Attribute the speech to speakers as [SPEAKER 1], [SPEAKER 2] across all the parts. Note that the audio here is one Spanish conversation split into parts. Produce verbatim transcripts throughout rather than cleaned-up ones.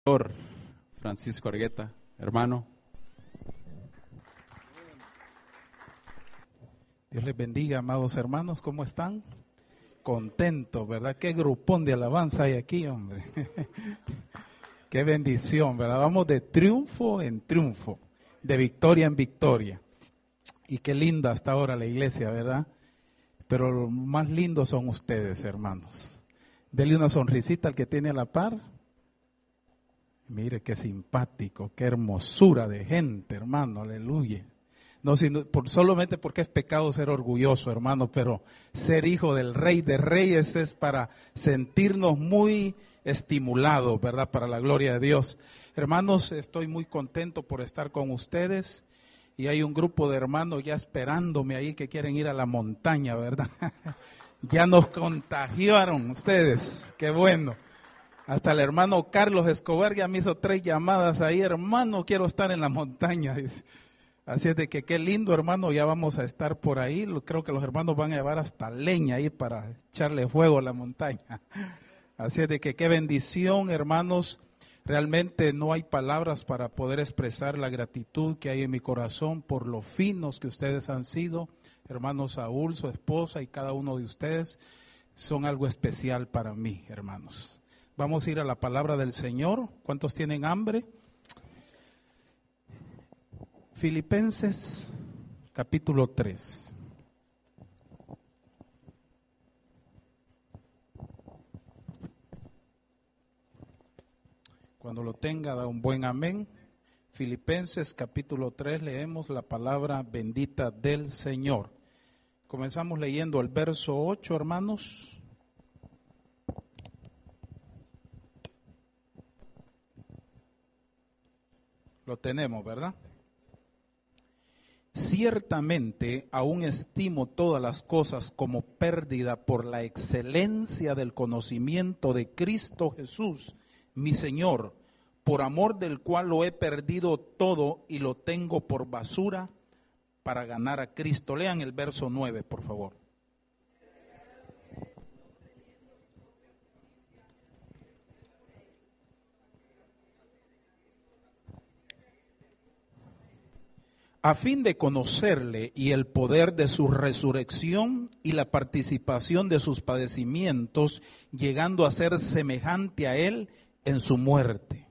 [SPEAKER 1] Pastor Francisco Argueta, hermano.
[SPEAKER 2] Dios les bendiga, amados hermanos, ¿cómo están? Contentos, ¿verdad? Qué grupón de alabanza hay aquí, hombre. Qué bendición, ¿verdad? Vamos de triunfo en triunfo, de victoria en victoria. Y qué linda hasta ahora la iglesia, ¿verdad? Pero lo más lindos son ustedes, hermanos. Denle una sonrisita al que tiene a la par. Mire qué simpático, qué hermosura de gente, hermano, aleluya. No, sino por, solamente porque es pecado ser orgulloso, hermano, pero ser hijo del Rey de Reyes es para sentirnos muy estimulados, ¿verdad? Para la gloria de Dios. Hermanos, estoy muy contento por estar con ustedes y hay un grupo de hermanos ya esperándome ahí que quieren ir a la montaña, ¿verdad? Ya nos contagiaron ustedes, qué bueno. Hasta el hermano Carlos Escobar ya me hizo tres llamadas ahí, hermano, quiero estar en la montaña. Así es de que qué lindo, hermano, ya vamos a estar por ahí. Creo que los hermanos van a llevar hasta leña ahí para echarle fuego a la montaña. Así es de que qué bendición, hermanos. Realmente no hay palabras para poder expresar la gratitud que hay en mi corazón por lo finos que ustedes han sido. Hermano Saúl, su esposa y cada uno de ustedes son algo especial para mí, hermanos. Vamos a ir a la palabra del Señor. ¿Cuántos tienen hambre? Filipenses capítulo tres. Cuando lo tenga, da un buen amén. Filipenses capítulo tres, leemos la palabra bendita del Señor. Comenzamos leyendo el verso ocho, hermanos. Lo tenemos, ¿verdad? Ciertamente aún estimo todas las cosas como pérdida por la excelencia del conocimiento de Cristo Jesús, mi Señor, por amor del cual lo he perdido todo y lo tengo por basura para ganar a Cristo. Lean el verso nueve, por favor. A fin de conocerle y el poder de su resurrección y la participación de sus padecimientos, llegando a ser semejante a él en su muerte.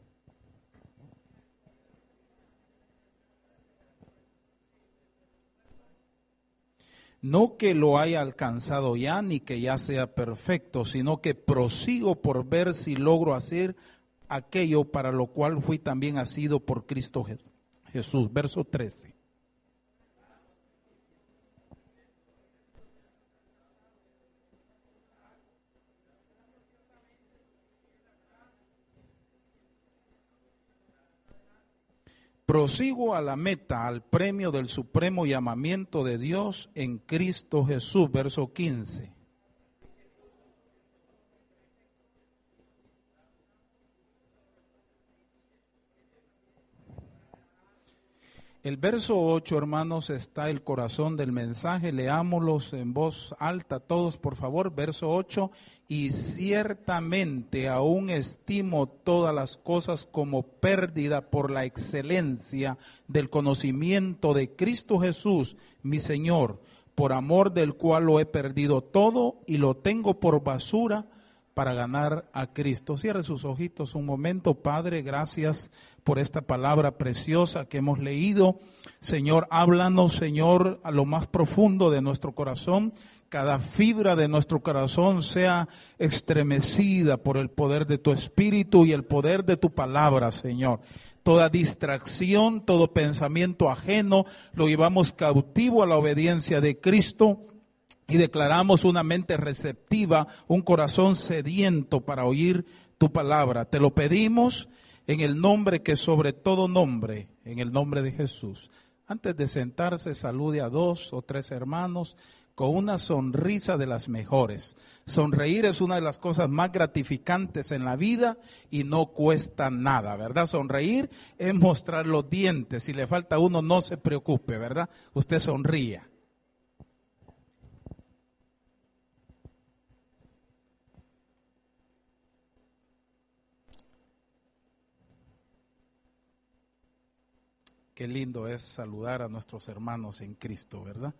[SPEAKER 2] No que lo haya alcanzado ya, ni que ya sea perfecto, sino que prosigo por ver si logro hacer aquello para lo cual fui también asido por Cristo Jesús. Verso trece. Prosigo a la meta, al premio del supremo llamamiento de Dios en Cristo Jesús. Verso quince. El verso ocho, hermanos, está el corazón del mensaje. Leámoslos en voz alta todos, por favor. Verso ocho. Y ciertamente aún estimo todas las cosas como pérdida por la excelencia del conocimiento de Cristo Jesús, mi Señor, por amor del cual lo he perdido todo y lo tengo por basura para ganar a Cristo. Cierre sus ojitos un momento. Padre, gracias por esta palabra preciosa que hemos leído. Señor, háblanos, Señor, a lo más profundo de nuestro corazón. Cada fibra de nuestro corazón sea estremecida por el poder de tu Espíritu y el poder de tu palabra, Señor. Toda distracción, todo pensamiento ajeno, lo llevamos cautivo a la obediencia de Cristo. Y declaramos una mente receptiva, un corazón sediento para oír tu palabra. Te lo pedimos en el nombre que sobre todo nombre, en el nombre de Jesús. Antes de sentarse, salude a dos o tres hermanos con una sonrisa de las mejores. Sonreír es una de las cosas más gratificantes en la vida y no cuesta nada, ¿verdad? Sonreír es mostrar los dientes. Si le falta uno, no se preocupe, ¿verdad? Usted sonría. Qué lindo es saludar a nuestros hermanos en Cristo, ¿verdad?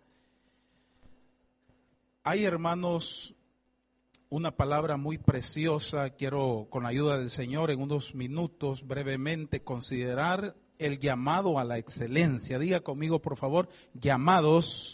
[SPEAKER 2] Hay, hermanos, una palabra muy preciosa. Quiero, con la ayuda del Señor, en unos minutos brevemente considerar el llamado a la excelencia. Diga conmigo, por favor, llamados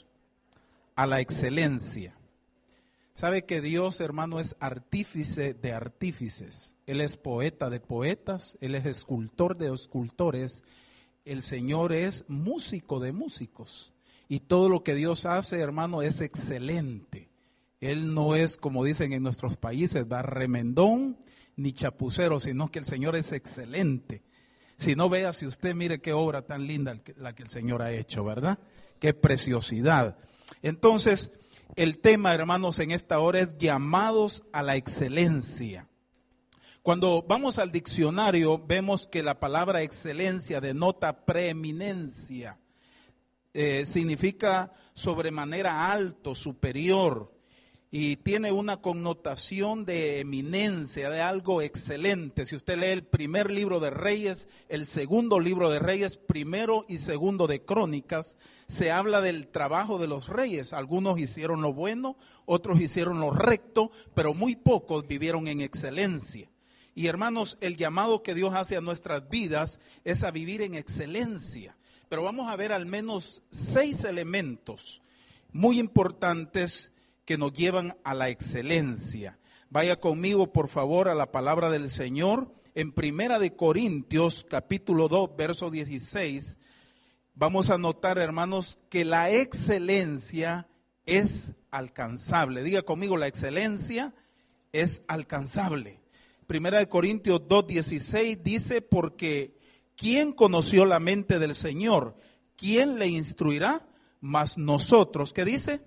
[SPEAKER 2] a la excelencia. Sabe que Dios, hermano, es artífice de artífices. Él es poeta de poetas, Él es escultor de escultores. El Señor es músico de músicos. Y todo lo que Dios hace, hermano, es excelente. Él no es, como dicen en nuestros países, va remendón ni chapucero, sino que el Señor es excelente. Si no, vea, si usted mire qué obra tan linda la que el Señor ha hecho, ¿verdad? Qué preciosidad. Entonces, el tema, hermanos, en esta hora es llamados a la excelencia. Cuando vamos al diccionario, vemos que la palabra excelencia denota preeminencia. Eh, significa sobremanera alto, superior, y tiene una connotación de eminencia, de algo excelente. Si usted lee el primer libro de Reyes, el segundo libro de Reyes, primero y segundo de Crónicas, se habla del trabajo de los reyes. Algunos hicieron lo bueno, otros hicieron lo recto, pero muy pocos vivieron en excelencia. Y hermanos, el llamado que Dios hace a nuestras vidas es a vivir en excelencia. Pero vamos a ver al menos seis elementos muy importantes que nos llevan a la excelencia. Vaya conmigo, por favor, a la palabra del Señor. En Primera de Corintios, capítulo dos, verso dieciséis, vamos a notar, hermanos, que la excelencia es alcanzable. Diga conmigo, la excelencia es alcanzable. Primera de Corintios dos, dieciséis dice, porque ¿quién conoció la mente del Señor? ¿Quién le instruirá? Mas nosotros, ¿qué dice?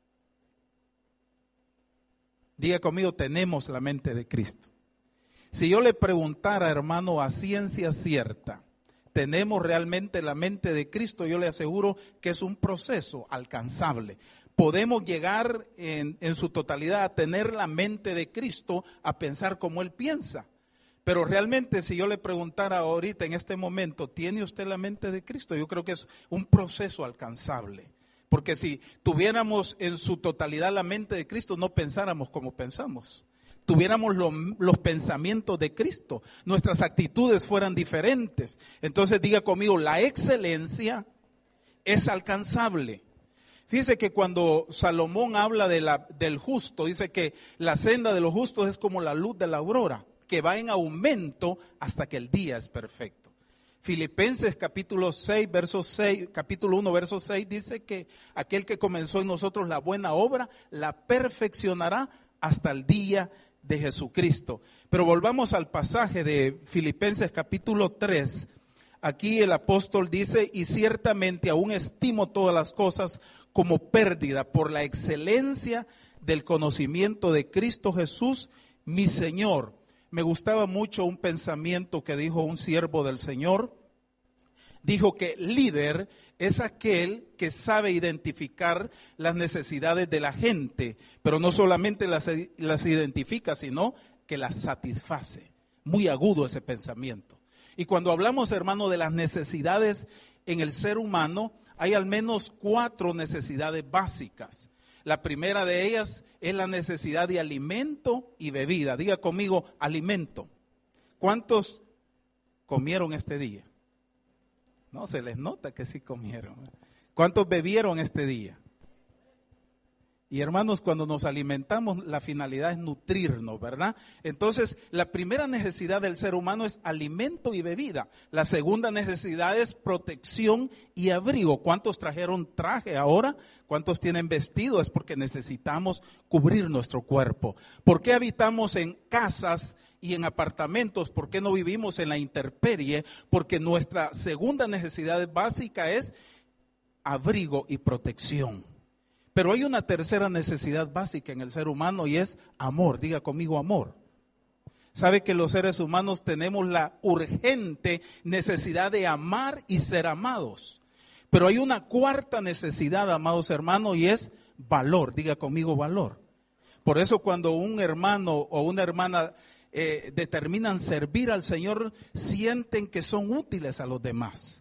[SPEAKER 2] Diga conmigo, tenemos la mente de Cristo. Si yo le preguntara, hermano, a ciencia cierta, ¿tenemos realmente la mente de Cristo? Yo le aseguro que es un proceso alcanzable. Podemos llegar en, en su totalidad a tener la mente de Cristo, a pensar como Él piensa. Pero realmente, si yo le preguntara ahorita, en este momento, ¿tiene usted la mente de Cristo? Yo creo que es un proceso alcanzable. Porque si tuviéramos en su totalidad la mente de Cristo, no pensáramos como pensamos. Tuviéramos lo, los pensamientos de Cristo, nuestras actitudes fueran diferentes. Entonces diga conmigo, la excelencia es alcanzable. Fíjese que cuando Salomón habla de la, del justo, dice que la senda de los justos es como la luz de la aurora, que va en aumento hasta que el día es perfecto. Filipenses capítulo seis, verso seis, capítulo uno, verso seis dice que aquel que comenzó en nosotros la buena obra, la perfeccionará hasta el día de Jesucristo. Pero volvamos al pasaje de Filipenses capítulo tres. Aquí el apóstol dice, y ciertamente aún estimo todas las cosas como pérdida por la excelencia del conocimiento de Cristo Jesús, mi Señor. Me gustaba mucho un pensamiento que dijo un siervo del Señor. Dijo que líder es aquel que sabe identificar las necesidades de la gente, pero no solamente las, las identifica, sino que las satisface. Muy agudo ese pensamiento. Y cuando hablamos, hermano, de las necesidades en el ser humano, hay al menos cuatro necesidades básicas. La primera de ellas es la necesidad de alimento y bebida. Diga conmigo, alimento. ¿Cuántos comieron este día? No, se les nota que sí comieron. ¿Cuántos bebieron este día? Y hermanos, cuando nos alimentamos, la finalidad es nutrirnos, ¿verdad? Entonces, la primera necesidad del ser humano es alimento y bebida. La segunda necesidad es protección y abrigo. ¿Cuántos trajeron traje ahora? ¿Cuántos tienen vestido? Es porque necesitamos cubrir nuestro cuerpo. ¿Por qué habitamos en casas y en apartamentos? ¿Por qué no vivimos en la intemperie? Porque nuestra segunda necesidad básica es abrigo y protección. Pero hay una tercera necesidad básica en el ser humano y es amor. Diga conmigo, amor. Sabe que los seres humanos tenemos la urgente necesidad de amar y ser amados. Pero hay una cuarta necesidad, amados hermanos, y es valor. Diga conmigo, valor. Por eso cuando un hermano o una hermana eh, determinan servir al Señor, sienten que son útiles a los demás.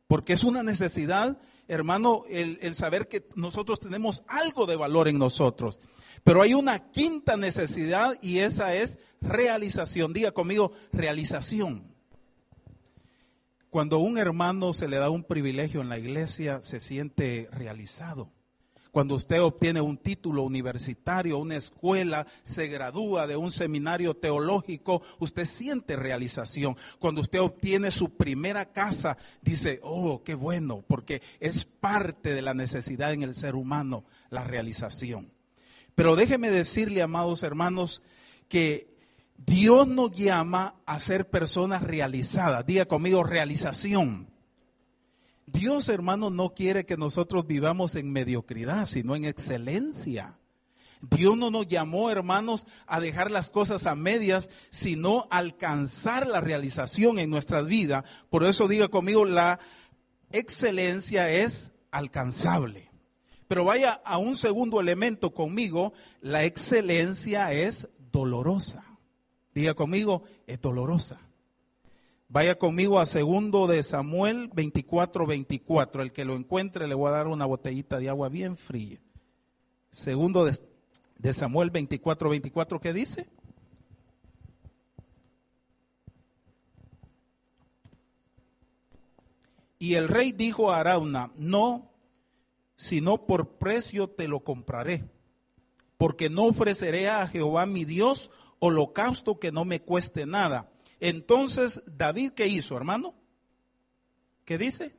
[SPEAKER 2] porque es una necesidad, hermano, el, el saber que nosotros tenemos algo de valor en nosotros. Pero hay una quinta necesidad y esa es realización. Diga conmigo, realización. Cuando a un hermano se le da un privilegio en la iglesia, se siente realizado. Cuando usted obtiene un título universitario, una escuela, se gradúa de un seminario teológico, usted siente realización. Cuando usted obtiene su primera casa, dice, oh, qué bueno, porque es parte de la necesidad en el ser humano, la realización. Pero déjeme decirle, amados hermanos, que Dios nos llama a ser personas realizadas. Diga conmigo, realización. Dios, hermano, no quiere que nosotros vivamos en mediocridad, sino en excelencia. Dios no nos llamó, hermanos, a dejar las cosas a medias, sino a alcanzar la realización en nuestras vidas. Por eso diga conmigo, la excelencia es alcanzable. Pero vaya a un segundo elemento conmigo, la excelencia es dolorosa. Diga conmigo, es dolorosa. Vaya conmigo a segundo de Samuel veinticuatro, veinticuatro. El que lo encuentre le voy a dar una botellita de agua bien fría. Segundo de, de Samuel veinticuatro, veinticuatro, ¿qué dice? Y el rey dijo a Arauna, no, sino por precio te lo compraré, porque no ofreceré a Jehová mi Dios holocausto que no me cueste nada. Entonces David, ¿qué hizo, hermano? ¿Qué dice?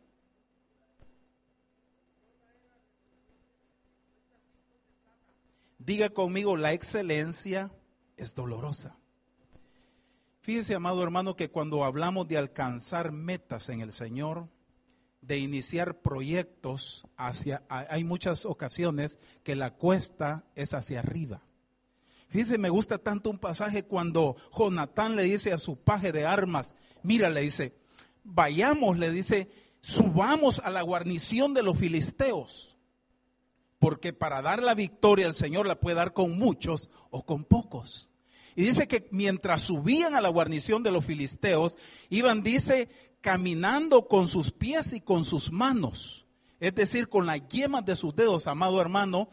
[SPEAKER 2] Diga conmigo, la excelencia es dolorosa. Fíjese, amado hermano, que cuando hablamos de alcanzar metas en el Señor, de iniciar proyectos, hacia, hay muchas ocasiones que la cuesta es hacia arriba. Fíjese, me gusta tanto un pasaje cuando Jonatán le dice a su paje de armas, mira, le dice, vayamos, le dice, subamos a la guarnición de los filisteos, porque para dar la victoria el Señor la puede dar con muchos o con pocos. Y dice que mientras subían a la guarnición de los filisteos, iban, dice, caminando con sus pies y con sus manos, es decir, con las yemas de sus dedos, amado hermano.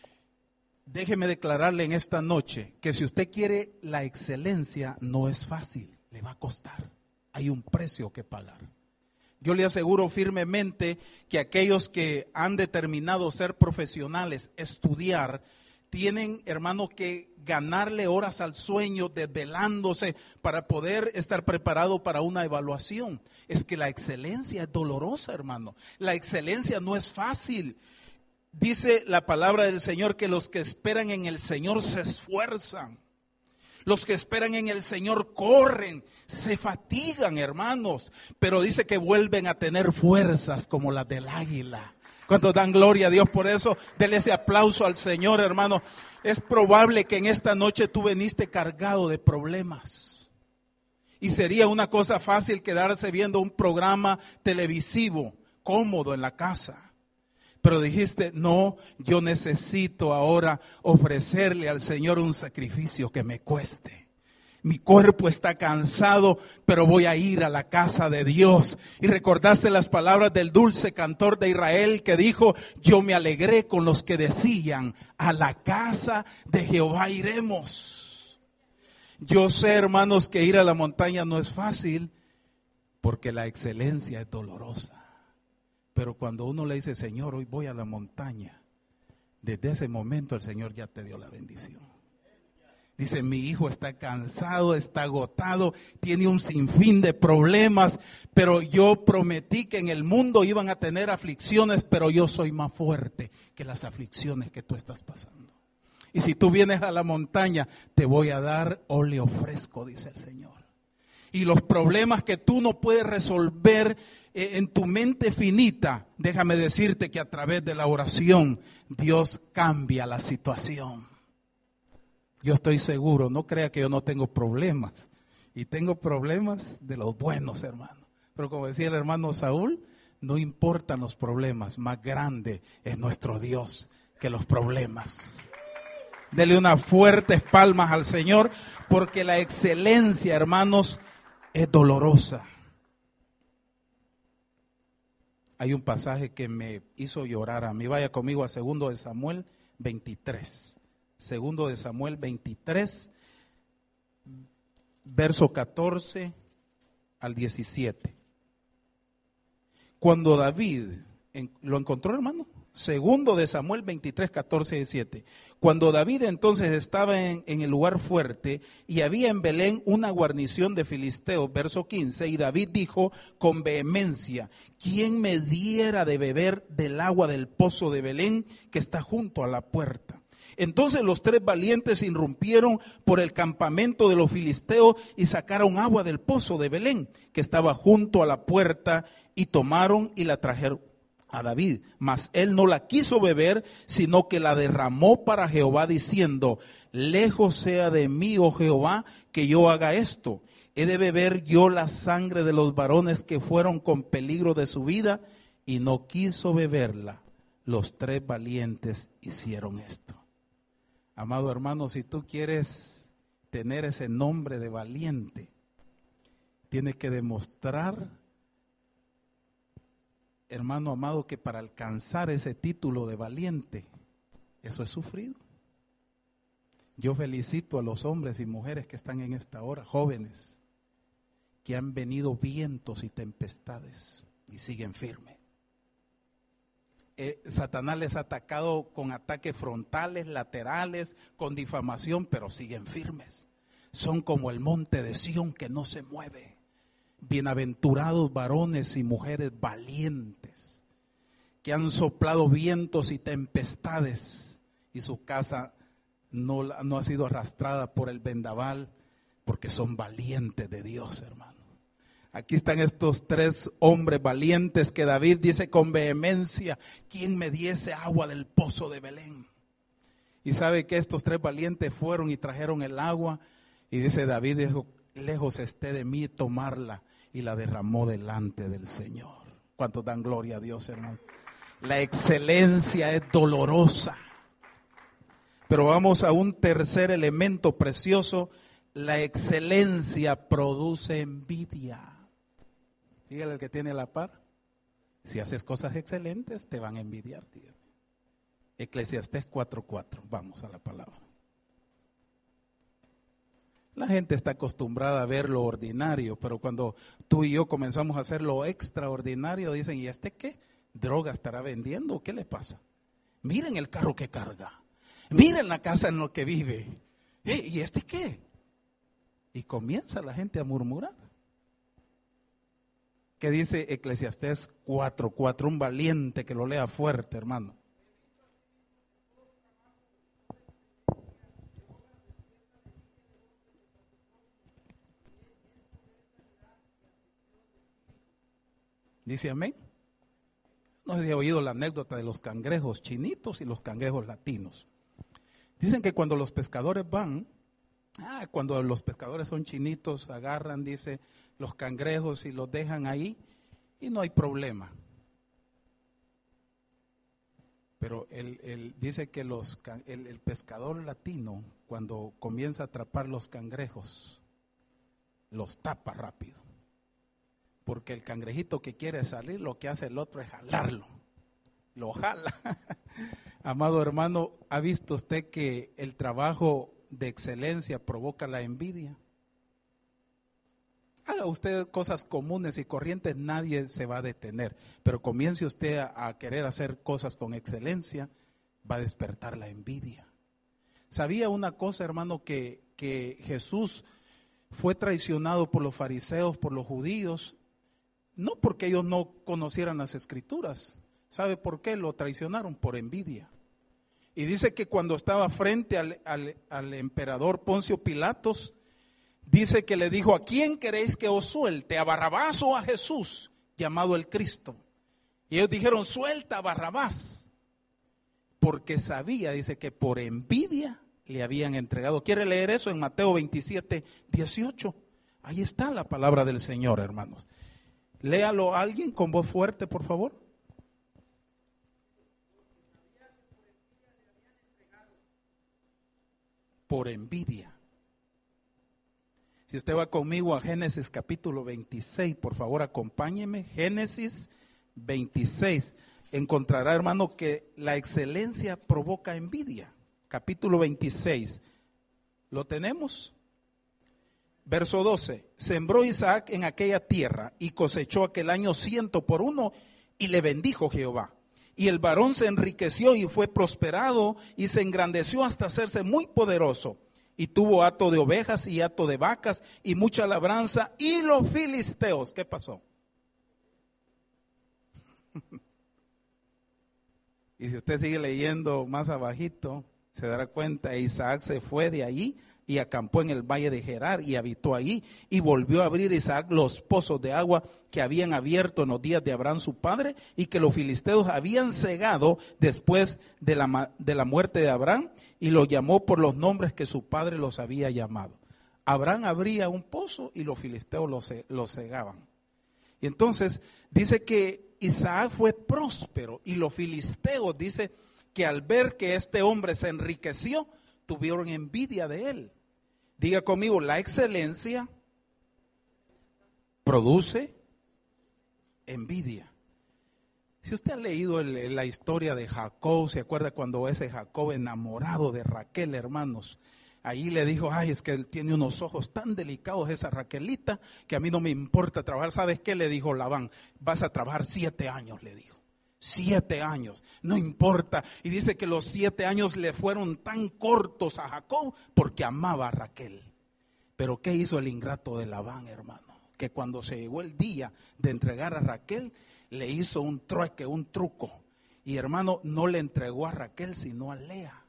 [SPEAKER 2] Déjeme declararle en esta noche que si usted quiere la excelencia, no es fácil, le va a costar. Hay un precio que pagar. Yo le aseguro firmemente que aquellos que han determinado ser profesionales, estudiar, tienen, hermano, que ganarle horas al sueño, desvelándose para poder estar preparado para una evaluación. Es que la excelencia es dolorosa, hermano. La excelencia no es fácil. Dice la palabra del Señor que los que esperan en el Señor se esfuerzan. Los que esperan en el Señor corren, se fatigan, hermanos, pero dice que vuelven a tener fuerzas como las del águila. ¿Cuántos dan gloria a Dios por eso? Dele ese aplauso al Señor, hermano. Es probable que en esta noche tú veniste cargado de problemas. Y sería una cosa fácil quedarse viendo un programa televisivo, cómodo en la casa. Pero dijiste, no, yo necesito ahora ofrecerle al Señor un sacrificio que me cueste. Mi cuerpo está cansado, pero voy a ir a la casa de Dios. Y recordaste las palabras del dulce cantor de Israel que dijo, yo me alegré con los que decían, a la casa de Jehová iremos. Yo sé, hermanos, que ir a la montaña no es fácil, porque la excelencia es dolorosa. Pero cuando uno le dice, Señor, hoy voy a la montaña, desde ese momento el Señor ya te dio la bendición. Dice, mi hijo está cansado, está agotado, tiene un sinfín de problemas, pero yo prometí que en el mundo iban a tener aflicciones, pero yo soy más fuerte que las aflicciones que tú estás pasando. Y si tú vienes a la montaña, te voy a dar óleo fresco, dice el Señor. Y los problemas que tú no puedes resolver en tu mente finita, déjame decirte que a través de la oración, Dios cambia la situación. Yo estoy seguro, no crea que yo no tengo problemas. Y tengo problemas de los buenos, hermano. Pero como decía el hermano Saúl, no importan los problemas, más grande es nuestro Dios que los problemas. Dele unas fuertes palmas al Señor, porque la excelencia, hermanos, es dolorosa. hay un pasaje que me hizo llorar a mí. Vaya conmigo a segundo de Samuel veintitrés. Segundo de Samuel veintitrés, verso catorce al diecisiete. Cuando David, ¿lo encontró, hermano? Segundo de Samuel veintitrés, catorce y diecisiete. Cuando David entonces estaba en, en el lugar fuerte y había en Belén una guarnición de filisteos, verso quince, y David dijo con vehemencia: ¿quién me diera de beber del agua del pozo de Belén que está junto a la puerta? Entonces los tres valientes irrumpieron por el campamento de los filisteos y sacaron agua del pozo de Belén que estaba junto a la puerta, y tomaron y la trajeron a David, mas él no la quiso beber, sino que la derramó para Jehová, diciendo: lejos sea de mí, oh Jehová, que yo haga esto. ¿He de beber yo la sangre de los varones que fueron con peligro de su vida? Y no quiso beberla. Los tres valientes hicieron esto. Amado hermano, si tú quieres tener ese nombre de valiente, tienes que demostrar, hermano amado, que para alcanzar ese título de valiente, eso es sufrido. Yo felicito a los hombres y mujeres que están en esta hora, jóvenes, que han venido vientos y tempestades y siguen firmes. Eh, Satanás les ha atacado con ataques frontales, laterales, con difamación, pero siguen firmes. Son como el monte de Sión que no se mueve. Bienaventurados varones y mujeres valientes, que han soplado vientos y tempestades y su casa no, no ha sido arrastrada por el vendaval, porque son valientes de Dios, hermano. Aquí están estos tres hombres valientes que David dice con vehemencia: ¿quién me diese agua del pozo de Belén? Y sabe que estos tres valientes fueron y trajeron el agua, y dice David, dijo: lejos esté de mí tomarla, y la derramó delante del Señor. ¿Cuántos dan gloria a Dios, hermano? La excelencia es dolorosa. Pero vamos a un tercer elemento precioso: la excelencia produce envidia. Dígale al que tiene la par: si haces cosas excelentes, te van a envidiar. Dígale. Eclesiastés cuatro cuatro. Vamos a la palabra. La gente está acostumbrada a ver lo ordinario, pero cuando tú y yo comenzamos a hacer lo extraordinario, dicen: ¿y este qué? ¿Droga estará vendiendo? ¿Qué le pasa? Miren el carro que carga. Miren la casa en la que vive. ¿Eh? ¿Y este qué? Y comienza la gente a murmurar. ¿Qué dice Eclesiastés cuatro cuatro? Un valiente que lo lea fuerte, hermano. Dice amén. No sé si ha oído la anécdota de los cangrejos chinitos y los cangrejos latinos. Dicen que cuando los pescadores van, ah, cuando los pescadores son chinitos, agarran, dice, los cangrejos y los dejan ahí y no hay problema. Pero él, él dice que los, el, el pescador latino, cuando comienza a atrapar los cangrejos, los tapa rápido. Porque el cangrejito que quiere salir, lo que hace el otro es jalarlo. Lo jala. Amado hermano, ¿ha visto usted que el trabajo de excelencia provoca la envidia? Haga usted cosas comunes y corrientes, nadie se va a detener. Pero comience usted a, a querer hacer cosas con excelencia, va a despertar la envidia. ¿Sabía una cosa, hermano, que, que Jesús fue traicionado por los fariseos, por los judíos? No porque ellos no conocieran las escrituras. ¿Sabe por qué lo traicionaron? Por envidia. Y dice que cuando estaba frente al, al, al emperador Poncio Pilatos, dice que le dijo: ¿a quién queréis que os suelte? ¿A Barrabás o a Jesús, llamado el Cristo? Y ellos dijeron: suelta a Barrabás. Porque sabía, dice, que por envidia le habían entregado. ¿Quiere leer eso en Mateo veintisiete, dieciocho? Ahí está la palabra del Señor, hermanos. Léalo a alguien con voz fuerte, por favor. Por envidia. Si usted va conmigo a Génesis capítulo veintiséis, por favor acompáñeme. Génesis veintiséis, encontrará, hermano, que la excelencia provoca envidia. Capítulo veintiséis, ¿lo tenemos? Verso doce, sembró Isaac en aquella tierra y cosechó aquel año ciento por uno y le bendijo Jehová. Y el varón se enriqueció y fue prosperado y se engrandeció hasta hacerse muy poderoso. Y tuvo hato de ovejas y hato de vacas y mucha labranza. Y los filisteos, ¿qué pasó? Y si usted sigue leyendo más abajito, se dará cuenta, Isaac se fue de ahí y acampó en el valle de Gerar y habitó ahí. Y volvió a abrir Isaac los pozos de agua que habían abierto en los días de Abraham su padre y que los filisteos habían cegado después de la, de la muerte de Abraham, y los llamó por los nombres que su padre los había llamado. Abraham abría un pozo y los filisteos los, los cegaban. Y entonces dice que Isaac fue próspero y los filisteos, dice que al ver que este hombre se enriqueció, tuvieron envidia de él. Diga conmigo, la excelencia produce envidia. Si usted ha leído el, la historia de Jacob, ¿se acuerda cuando ese Jacob enamorado de Raquel, hermanos? Ahí le dijo, ay, es que él tiene unos ojos tan delicados, esa Raquelita, que a mí no me importa trabajar. ¿Sabes qué le dijo Labán? Vas a trabajar siete años, le dijo. Siete años, no importa. Y dice que los siete años le fueron tan cortos a Jacob porque amaba a Raquel. Pero ¿qué hizo el ingrato de Labán, hermano? Que cuando se llegó el día de entregar a Raquel, le hizo un trueque, un truco. Y hermano, no le entregó a Raquel sino a Lea.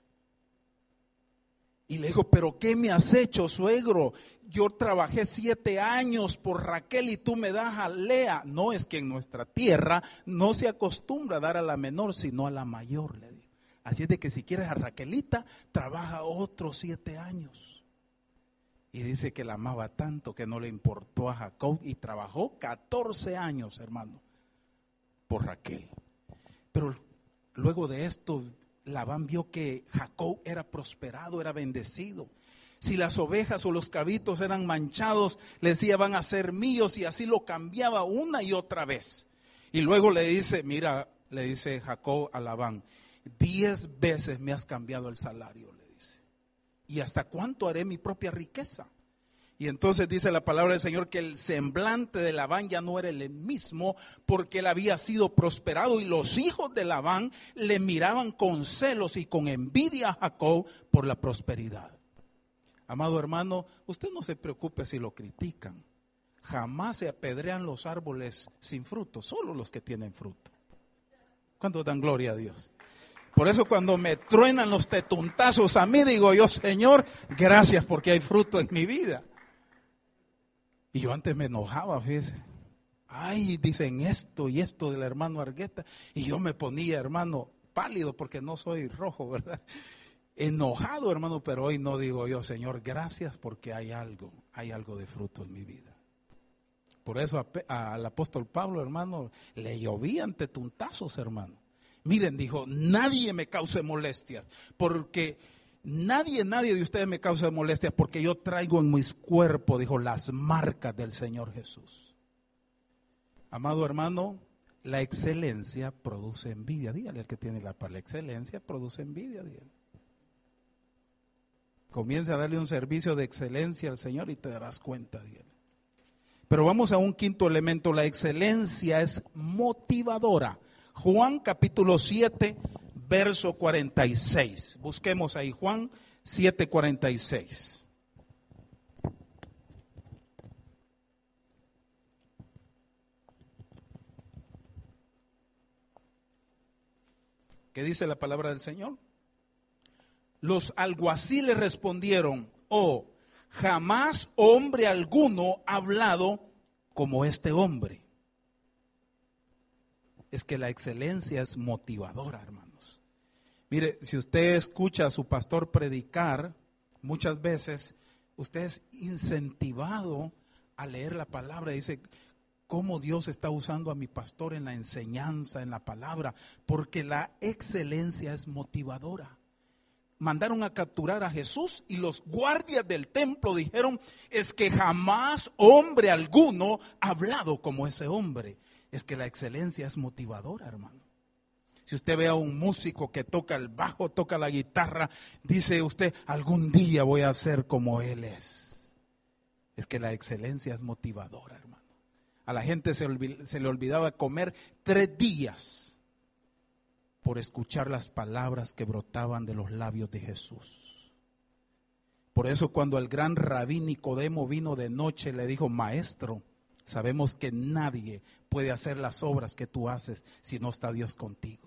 [SPEAKER 2] Y le dijo, pero ¿qué me has hecho, suegro? Yo trabajé siete años por Raquel y tú me das a Lea. No, es que en nuestra tierra no se acostumbra a dar a la menor, sino a la mayor, le dijo. Así es de que si quieres a Raquelita, trabaja otros siete años. Y dice que la amaba tanto que no le importó a Jacob y trabajó catorce años, hermano, por Raquel. Pero luego de esto, Labán vio que Jacob era prosperado, era bendecido. Si las ovejas o los cabritos eran manchados, le decía, van a ser míos, y así lo cambiaba una y otra vez. Y luego le dice, mira, le dice Jacob a Labán, diez veces me has cambiado el salario, le dice. ¿Y hasta cuánto haré mi propia riqueza? Y entonces dice la palabra del Señor que el semblante de Labán ya no era el mismo, porque él había sido prosperado y los hijos de Labán le miraban con celos y con envidia a Jacob por la prosperidad. Amado hermano, usted no se preocupe si lo critican. Jamás se apedrean los árboles sin fruto, solo los que tienen fruto. ¿Cuántos dan gloria a Dios? Por eso cuando me truenan los tetuntazos a mí, digo yo, Señor, gracias porque hay fruto en mi vida. Y yo antes me enojaba, fíjese. Ay, dicen esto y esto del hermano Argueta. Y yo me ponía, hermano, pálido porque no soy rojo, ¿verdad? Enojado, hermano, pero hoy no digo yo, Señor, gracias porque hay algo, hay algo de fruto en mi vida. Por eso a, al apóstol Pablo, hermano, le llovían tetuntazos, hermano. Miren, dijo, nadie me cause molestias, porque nadie, nadie de ustedes me causa molestias, porque yo traigo en mis cuerpos, dijo, las marcas del Señor Jesús. Amado hermano, la excelencia produce envidia. Dígale al que tiene la palabra, la excelencia produce envidia, dígale. Comienza a darle un servicio de excelencia al Señor y te darás cuenta, dígale. Pero vamos a un quinto elemento, la excelencia es motivadora. Juan capítulo siete, verso cuarenta y seis. Busquemos ahí Juan siete, cuarenta y seis. ¿Qué dice la palabra del Señor? Los alguaciles respondieron, oh, jamás hombre alguno ha hablado como este hombre. Es que la excelencia es motivadora, hermanos. Mire, si usted escucha a su pastor predicar, muchas veces usted es incentivado a leer la palabra y dice, ¿cómo Dios está usando a mi pastor en la enseñanza, en la palabra? Porque la excelencia es motivadora. mandaron a capturar a Jesús y los guardias del templo dijeron, es que jamás hombre alguno ha hablado como ese hombre. Es que la excelencia es motivadora, hermano. Si usted ve a un músico que toca el bajo, toca la guitarra, dice usted, algún día voy a ser como él es. Es que la excelencia es motivadora, hermano. A la gente se, olvid- se le olvidaba comer tres días por escuchar las palabras que brotaban de los labios de Jesús. Por eso cuando el gran rabí Nicodemo vino de noche, le dijo, maestro, sabemos que nadie puede hacer las obras que tú haces si no está Dios contigo.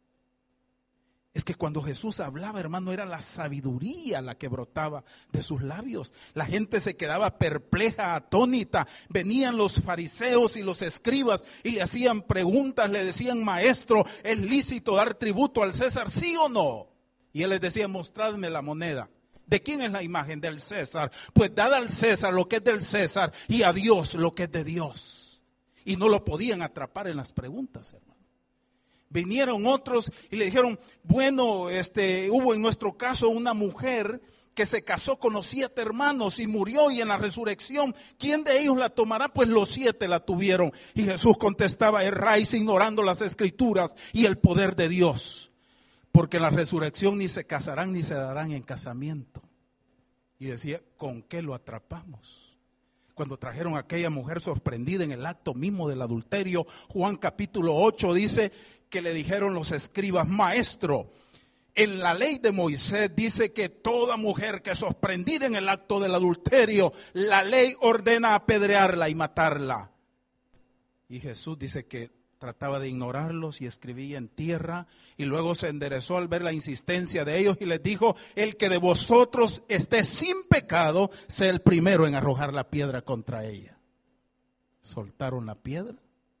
[SPEAKER 2] Es que cuando Jesús hablaba, hermano, era la sabiduría la que brotaba de sus labios. La gente se quedaba perpleja, atónita. Venían los fariseos y los escribas y le hacían preguntas, le decían, maestro, ¿es lícito dar tributo al César, sí o no? Y él les decía, mostradme la moneda. ¿De quién es la imagen? Del César. Pues dad al César lo que es del César y a Dios lo que es de Dios. Y no lo podían atrapar en las preguntas, hermano. Vinieron otros y le dijeron, bueno, este, hubo en nuestro caso una mujer que se casó con los siete hermanos y murió, y en la resurrección, ¿quién de ellos la tomará? Pues los siete la tuvieron. Y Jesús contestaba, erráis ignorando las escrituras y el poder de Dios, porque en la resurrección ni se casarán ni se darán en casamiento. Y decía, ¿con qué lo atrapamos? Cuando trajeron a aquella mujer sorprendida en el acto mismo del adulterio, Juan capítulo ocho dice que le dijeron los escribas, maestro, en la ley de Moisés dice que toda mujer que es sorprendida en el acto del adulterio, la ley ordena apedrearla y matarla. Y Jesús dice que trataba de ignorarlos y escribía en tierra, y luego se enderezó al ver la insistencia de ellos y les dijo, el que de vosotros esté sin pecado, sea el primero en arrojar la piedra contra ella. Soltaron la piedra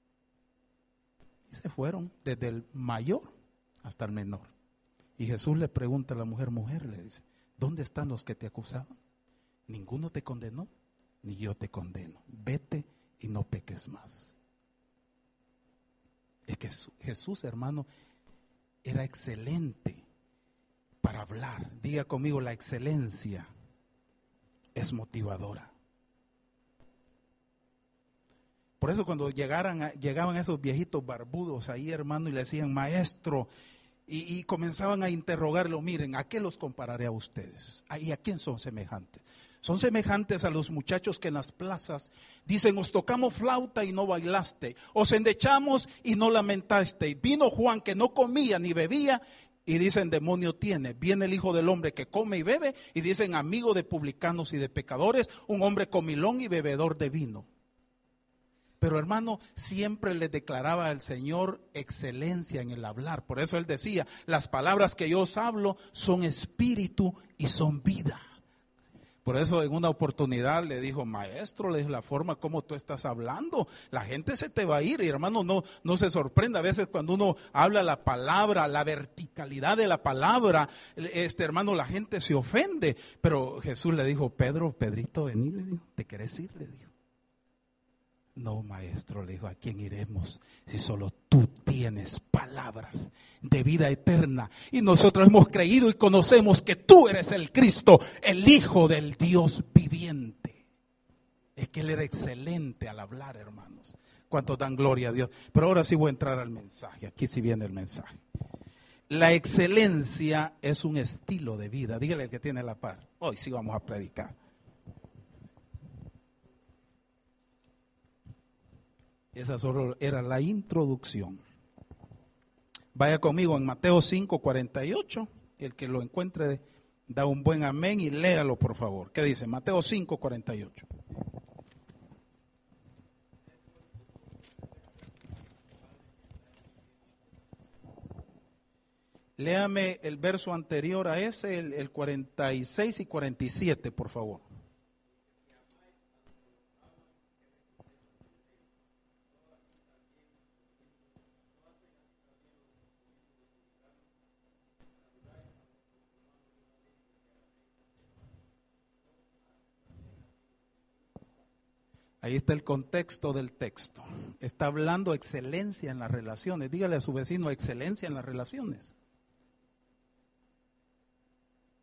[SPEAKER 2] y se fueron, desde el mayor hasta el menor. Y Jesús le pregunta a la mujer, mujer, le dice, ¿dónde están los que te acusaban? Ninguno te condenó, ni yo te condeno. Vete y no peques más. Es que Jesús, hermano, era excelente para hablar. Diga conmigo, la excelencia es motivadora. Por eso cuando llegaran, llegaban esos viejitos barbudos ahí, hermano, y le decían, maestro, y, y comenzaban a interrogarlo, miren, ¿a qué los compararé a ustedes? ¿Y a quién son semejantes? Son semejantes a los muchachos que en las plazas dicen, os tocamos flauta y no bailaste, os endechamos y no lamentaste. Vino Juan que no comía ni bebía y dicen, demonio tiene. Viene el Hijo del Hombre que come y bebe y dicen, amigo de publicanos y de pecadores, un hombre comilón y bebedor de vino. Pero hermano, siempre le declaraba al Señor excelencia en el hablar. Por eso él decía, las palabras que yo os hablo son espíritu y son vida. Por eso en una oportunidad le dijo, maestro, le dijo, la forma como tú estás hablando, la gente se te va a ir. Y hermano, no, no se sorprenda, a veces cuando uno habla la palabra, la verticalidad de la palabra, este hermano, la gente se ofende. Pero Jesús le dijo, Pedro, Pedrito, vení, le dijo, ¿te querés ir? Le dijo. No, maestro, le dijo, ¿a quién iremos si solo tú tienes palabras de vida eterna? Y nosotros hemos creído y conocemos que tú eres el Cristo, el Hijo del Dios viviente. Es que él era excelente al hablar, hermanos. Cuántos dan gloria a Dios. Pero ahora sí voy a entrar al mensaje. Aquí sí viene el mensaje. La excelencia es un estilo de vida. Dígale al que tiene la par. Hoy sí vamos a predicar. Esa solo era la introducción. Vaya conmigo en Mateo cinco, cuarenta y ocho. El que lo encuentre da un buen amén y léalo, por favor. ¿Qué dice? Mateo cinco, cuarenta y ocho. Léame el verso anterior a ese, el, el cuarenta y seis y cuarenta y siete, por favor. Ahí está el contexto del texto. Está hablando excelencia en las relaciones. Dígale a su vecino, excelencia en las relaciones.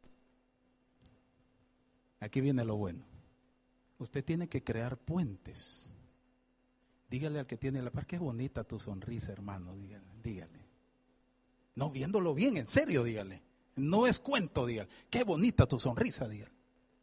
[SPEAKER 2] Aquí viene lo bueno. Usted tiene que crear puentes. Dígale al que tiene la par, qué bonita tu sonrisa, hermano, dígale, dígale. No, viéndolo bien, en serio, dígale. No es cuento, dígale. Qué bonita tu sonrisa, dígale.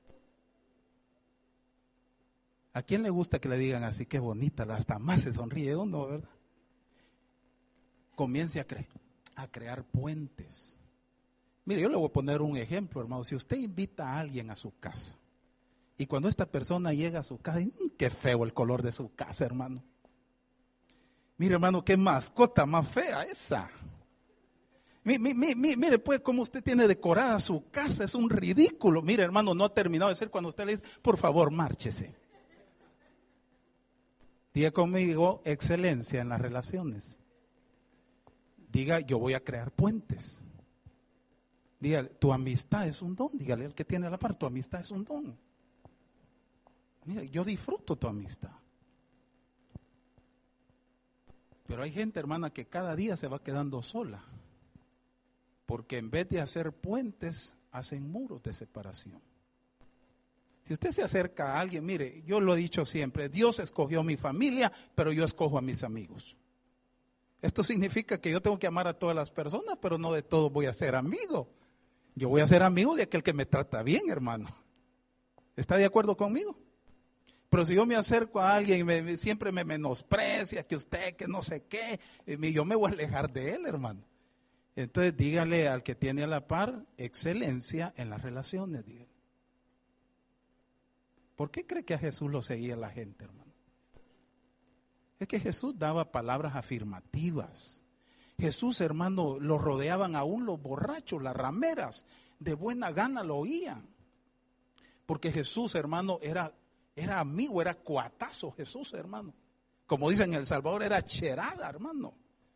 [SPEAKER 2] ¿A quién le gusta que le digan así, qué bonita, hasta más se sonríe uno, verdad? Comience a, cre- a crear puentes. Mire, yo le voy a poner un ejemplo, hermano. Si usted invita a alguien a su casa y cuando esta persona llega a su casa, mmm, qué feo el color de su casa, hermano. Mire, hermano, qué mascota más fea esa. Mire, mire, mire, pues cómo usted tiene decorada su casa, es un ridículo. Mire, hermano, no ha terminado de ser cuando usted le dice, por favor, márchese. Diga conmigo, excelencia en las relaciones. Diga, yo voy a crear puentes. Dígale, tu amistad es un don. Dígale al que tiene a la par, tu amistad es un don. Mira, yo disfruto tu amistad. Pero hay gente, hermana, que cada día se va quedando sola. Porque en vez de hacer puentes, hacen muros de separación. Si usted se acerca a alguien, mire, yo lo he dicho siempre, Dios escogió mi familia, pero yo escojo a mis amigos. Esto significa que yo tengo que amar a todas las personas, pero no de todos voy a ser amigo. Yo voy a ser amigo de aquel que me trata bien, hermano. ¿Está de acuerdo conmigo? Pero si yo me acerco a alguien y me, siempre me menosprecia, que usted, que no sé qué, yo me voy a alejar de él, hermano. Entonces dígale al que tiene a la par, excelencia en las relaciones, dígale. ¿Por qué cree que a Jesús lo seguía la gente, hermano? Es que Jesús daba palabras afirmativas. Jesús, hermano, lo rodeaban aún los borrachos, las rameras, de buena gana lo oían. Porque Jesús, hermano, era, era amigo, era cuatazo Jesús, hermano. Como dicen en El Salvador, era cherada, hermano.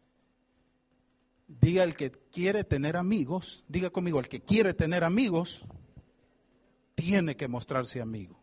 [SPEAKER 2] Diga el que quiere tener amigos, diga conmigo, el que quiere tener amigos, tiene que mostrarse amigo.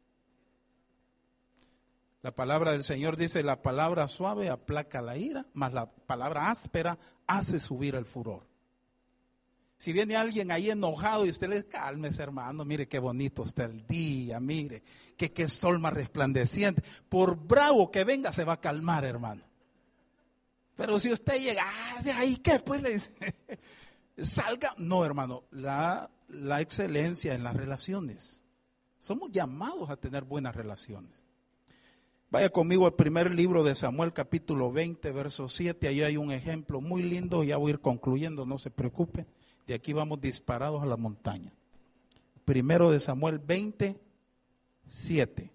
[SPEAKER 2] La palabra del Señor dice, la palabra suave aplaca la ira, mas la palabra áspera hace subir el furor. Si viene alguien ahí enojado y usted le dice, cálmese, hermano, mire qué bonito está el día, mire, que qué sol más resplandeciente. Por bravo que venga se va a calmar, hermano. Pero si usted llega, ah, de ahí qué, pues le dice, salga. No, hermano, la, la excelencia en las relaciones. Somos llamados a tener buenas relaciones. Vaya conmigo al primer libro de Samuel, capítulo veinte, verso siete. Ahí hay un ejemplo muy lindo. Ya voy a ir concluyendo, no se preocupe. De aquí vamos disparados a la montaña. Primero de Samuel veinte, siete.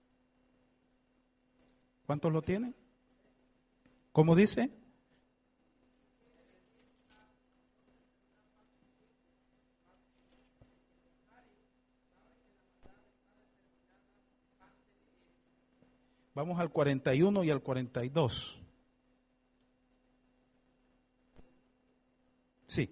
[SPEAKER 2] ¿Cuántos lo tienen? ¿Cómo dice? Vamos al cuarenta y uno y al cuarenta y dos. Sí.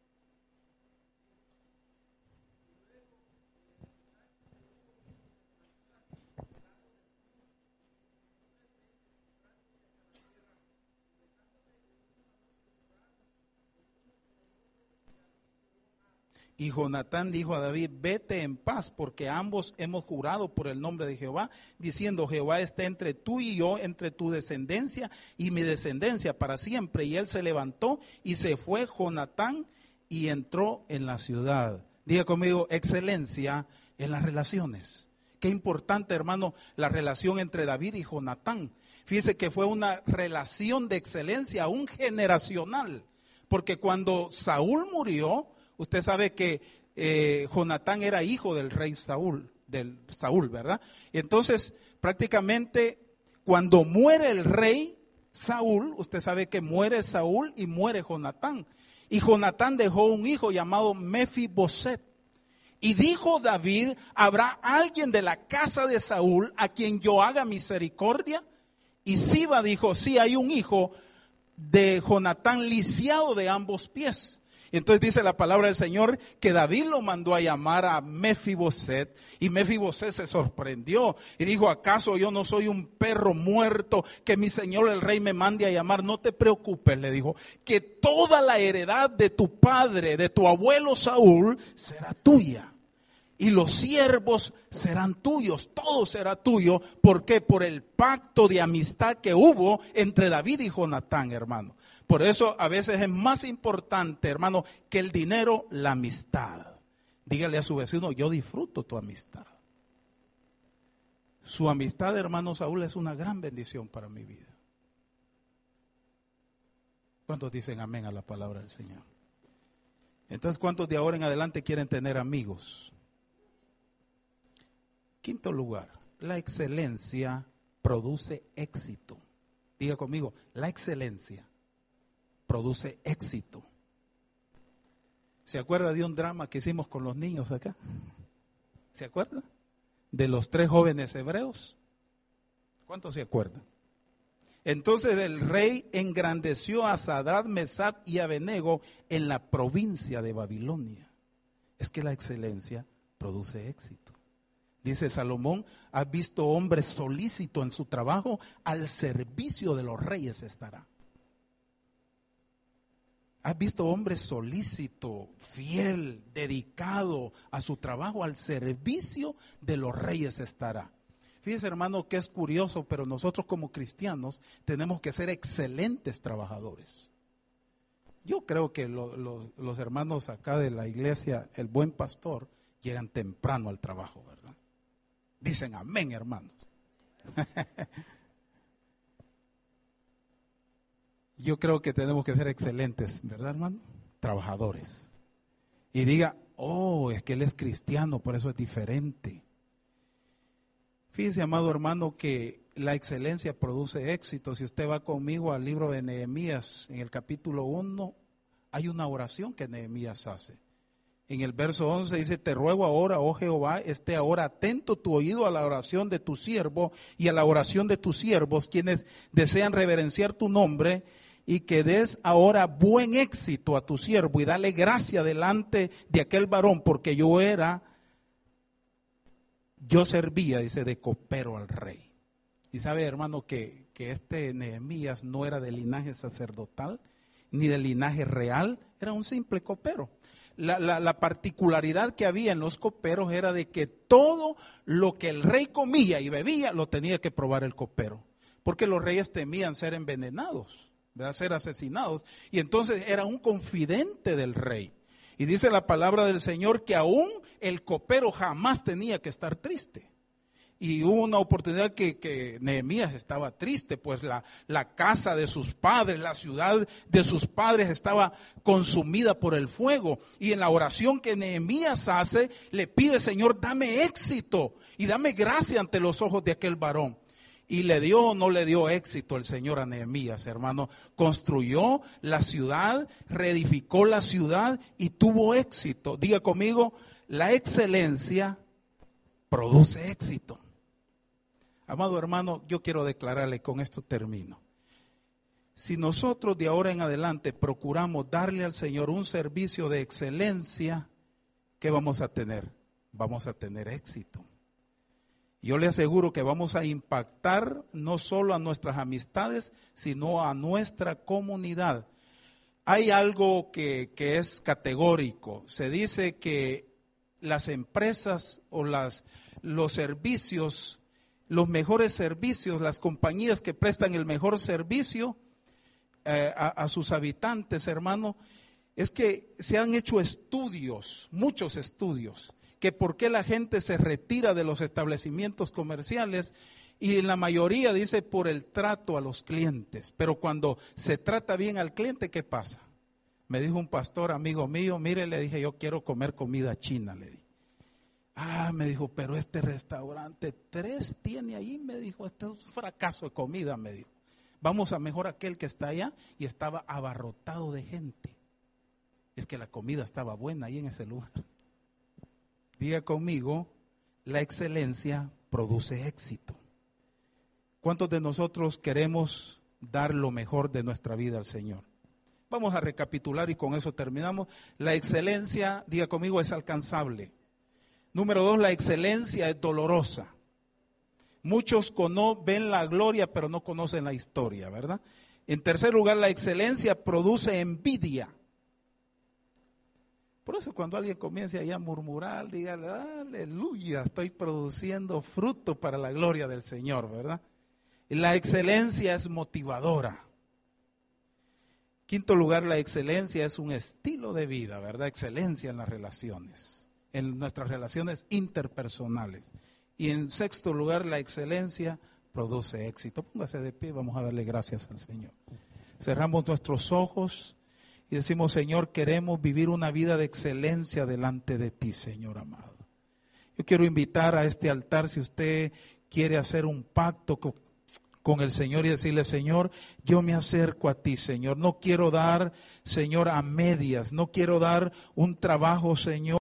[SPEAKER 2] Y Jonatán dijo a David, vete en paz, porque ambos hemos jurado por el nombre de Jehová, diciendo, Jehová está entre tú y yo, entre tu descendencia y mi descendencia para siempre. Y él se levantó y se fue Jonatán y entró en la ciudad. Diga conmigo, excelencia en las relaciones. Qué importante, hermano, la relación entre David y Jonatán. Fíjese que fue una relación de excelencia, aún generacional, porque cuando Saúl murió, usted sabe que eh, Jonatán era hijo del rey Saúl, del Saúl, ¿verdad? Entonces, prácticamente, cuando muere el rey Saúl, usted sabe que muere Saúl y muere Jonatán. Y Jonatán dejó un hijo llamado Mefiboset. Y dijo David, ¿habrá alguien de la casa de Saúl a quien yo haga misericordia? Y Siba dijo, sí, hay un hijo de Jonatán lisiado de ambos pies. Entonces dice la palabra del Señor que David lo mandó a llamar a Mefiboset, y Mefiboset se sorprendió y dijo, ¿acaso yo no soy un perro muerto que mi señor el rey me mande a llamar? No te preocupes, le dijo, que toda la heredad de tu padre, de tu abuelo Saúl, será tuya. Y los siervos serán tuyos, todo será tuyo. ¿Por qué? Por el pacto de amistad que hubo entre David y Jonatán, hermano. Por eso a veces es más importante, hermano, que el dinero, la amistad. Dígale a su vecino, yo disfruto tu amistad. Su amistad, hermano Saúl, es una gran bendición para mi vida. ¿Cuántos dicen amén a la palabra del Señor? Entonces, ¿cuántos de ahora en adelante quieren tener amigos? Quinto lugar, la excelencia produce éxito. Diga conmigo, la excelencia produce éxito. ¿Se acuerda de un drama que hicimos con los niños acá? ¿Se acuerda? De los tres jóvenes hebreos. ¿Cuántos se acuerdan? Entonces el rey engrandeció a Sadrach, Mesach y Abednego en la provincia de Babilonia. Es que la excelencia produce éxito. Dice Salomón, ¿has visto hombre solícito en su trabajo? Al servicio de los reyes estará. ¿Has visto hombre solícito, fiel, dedicado a su trabajo? Al servicio de los reyes estará. Fíjese, hermano, que es curioso, pero nosotros como cristianos tenemos que ser excelentes trabajadores. Yo creo que lo, lo, los hermanos acá de la iglesia, el buen pastor, llegan temprano al trabajo, ¿verdad? Dicen amén, hermanos. Yo creo que tenemos que ser excelentes, ¿verdad, hermano? Trabajadores. Y diga, oh, es que él es cristiano, por eso es diferente. Fíjese, amado hermano, que la excelencia produce éxito. Si usted va conmigo al libro de Nehemías, en el capítulo uno, hay una oración que Nehemías hace. En el verso once dice, te ruego ahora, oh Jehová, esté ahora atento tu oído a la oración de tu siervo y a la oración de tus siervos, quienes desean reverenciar tu nombre, y que des ahora buen éxito a tu siervo y dale gracia delante de aquel varón, porque yo era, yo servía, dice, de copero al rey. Y sabe, hermano, que, que este Nehemías no era de linaje sacerdotal, ni de linaje real, era un simple copero. La, la, la particularidad que había en los coperos era de que todo lo que el rey comía y bebía lo tenía que probar el copero, porque los reyes temían ser envenenados, ¿verdad? Ser asesinados, y entonces era un confidente del rey. Y dice la palabra del Señor que aún el copero jamás tenía que estar triste. Y hubo una oportunidad que, que Nehemías estaba triste, pues la, la casa de sus padres, la ciudad de sus padres estaba consumida por el fuego. Y en la oración que Nehemías hace, le pide, Señor, dame éxito y dame gracia ante los ojos de aquel varón. Y le dio o no le dio éxito el Señor a Nehemías, hermano. Construyó la ciudad, reedificó la ciudad y tuvo éxito. Diga conmigo, la excelencia produce éxito. Amado hermano, yo quiero declararle, con esto termino. Si nosotros de ahora en adelante procuramos darle al Señor un servicio de excelencia, ¿qué vamos a tener? Vamos a tener éxito. Yo le aseguro que vamos a impactar no solo a nuestras amistades, sino a nuestra comunidad. Hay algo que, que es categórico. Se dice que las empresas o las, los servicios, los mejores servicios, las compañías que prestan el mejor servicio eh, a, a sus habitantes, hermano, es que se han hecho estudios, muchos estudios, que por qué la gente se retira de los establecimientos comerciales, y en la mayoría dice por el trato a los clientes. Pero cuando se trata bien al cliente, ¿qué pasa? Me dijo un pastor amigo mío, mire, le dije, yo quiero comer comida china, le dije. Ah, me dijo, pero este restaurante, tres tiene ahí, me dijo, este es un fracaso de comida, me dijo. Vamos a mejor aquel que está allá, y estaba abarrotado de gente. Es que la comida estaba buena ahí en ese lugar. Diga conmigo, la excelencia produce éxito. ¿Cuántos de nosotros queremos dar lo mejor de nuestra vida al Señor? Vamos a recapitular y con eso terminamos. La excelencia, diga conmigo, es alcanzable. Número dos, la excelencia es dolorosa. Muchos cono, ven la gloria, pero no conocen la historia, ¿verdad? En tercer lugar, la excelencia produce envidia. Por eso cuando alguien comience ahí a murmurar, dígale, aleluya, estoy produciendo fruto para la gloria del Señor, ¿verdad? La excelencia es motivadora. Quinto lugar, la excelencia es un estilo de vida, ¿verdad? Excelencia en las relaciones, en nuestras relaciones interpersonales. Y en sexto lugar, la excelencia produce éxito. Póngase de pie, vamos a darle gracias al Señor. Cerramos nuestros ojos y decimos, Señor, queremos vivir una vida de excelencia delante de ti, Señor amado. Yo quiero invitar a este altar, si usted quiere hacer un pacto con, con el Señor y decirle, Señor, yo me acerco a ti, Señor. No quiero dar, Señor, a medias. No quiero dar un trabajo, Señor,